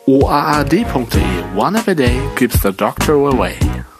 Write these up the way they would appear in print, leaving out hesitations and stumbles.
oaad.de. One app a day keeps the doctor away.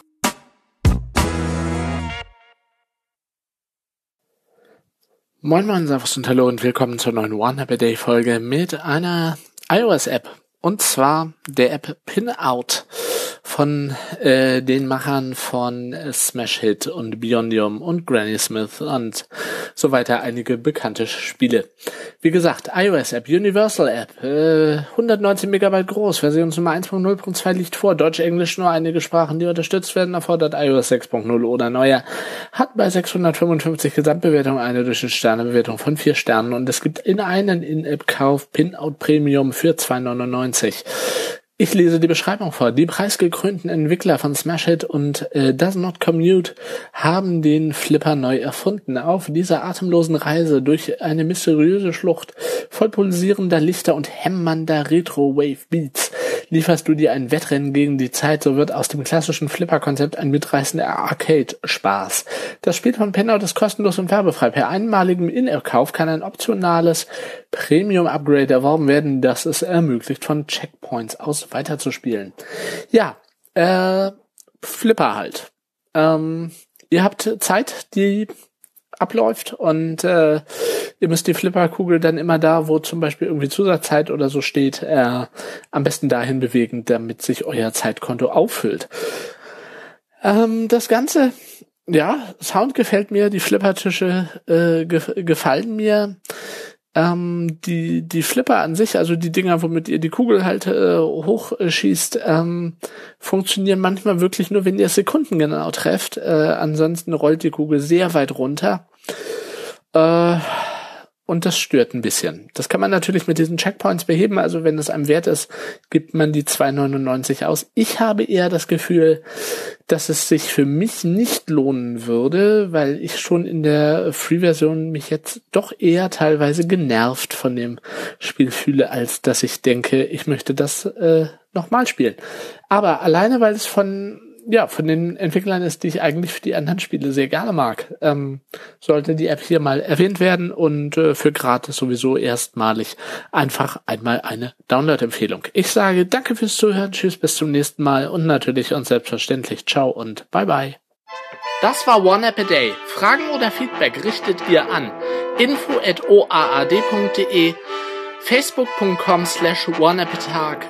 Moin Moin, Servus und Hallo und willkommen zur neuen One App a Day Folge mit einer iOS-App. Und zwar der App Pinout von den Machern von Smash Hit und Beyondium und Granny Smith und so weiter, einige bekannte Spiele. Wie gesagt, iOS-App, Universal-App, 119 MB groß, Versionsnummer 1.0.2 liegt vor, Deutsch, Englisch, nur einige Sprachen, die unterstützt werden, erfordert iOS 6.0 oder neuer, hat bei 655 Gesamtbewertungen eine Durchschnittssternebewertung von 4 Sternen und es gibt einen In-App-Kauf Pinout Premium für 2,99. Ich lese die Beschreibung vor. Die preisgekrönten Entwickler von Smash Hit und Does Not Commute haben den Flipper neu erfunden. Auf dieser atemlosen Reise durch eine mysteriöse Schlucht voll pulsierender Lichter und hämmernder Retro-Wave-Beats lieferst du dir ein Wettrennen gegen die Zeit, so wird aus dem klassischen Flipper-Konzept ein mitreißender Arcade-Spaß. Das Spiel von Pinout ist kostenlos und werbefrei. Per einmaligem In-App-Kauf kann ein optionales Premium-Upgrade erworben werden, das es ermöglicht, von Checkpoints aus weiterzuspielen. Ja, Flipper halt. Ihr habt Zeit, die abläuft und ihr müsst die Flipperkugel dann immer da, wo zum Beispiel irgendwie Zusatzzeit oder so steht, am besten dahin bewegen, damit sich euer Zeitkonto auffüllt. Das Ganze, ja, Sound gefällt mir, die Flippertische gefallen mir. Die Flipper an sich, also die Dinger, womit ihr die Kugel halt hochschießt, funktionieren manchmal wirklich nur, wenn ihr es sekundengenau trefft. Ansonsten rollt die Kugel sehr weit runter. Und das stört ein bisschen. Das kann man natürlich mit diesen Checkpoints beheben. Also wenn es einem wert ist, gibt man die 2,99 aus. Ich habe eher das Gefühl, dass es sich für mich nicht lohnen würde, weil ich schon in der Free-Version mich jetzt doch eher teilweise genervt von dem Spiel fühle, als dass ich denke, ich möchte das nochmal spielen. Aber alleine, weil es von den Entwicklern ist, die ich eigentlich für die anderen Spiele sehr gerne mag, sollte die App hier mal erwähnt werden und für gratis sowieso erstmalig einfach einmal eine Download-Empfehlung. Ich sage danke fürs Zuhören, tschüss, bis zum nächsten Mal und natürlich und selbstverständlich ciao und bye bye. Das war One App a Day. Fragen oder Feedback richtet ihr an info@oaad.de, facebook.com/oneappatag,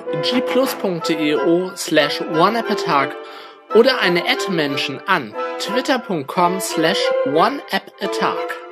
gplus.io/oneappatag oder eine @Menschen an twitter.com/oneappatag.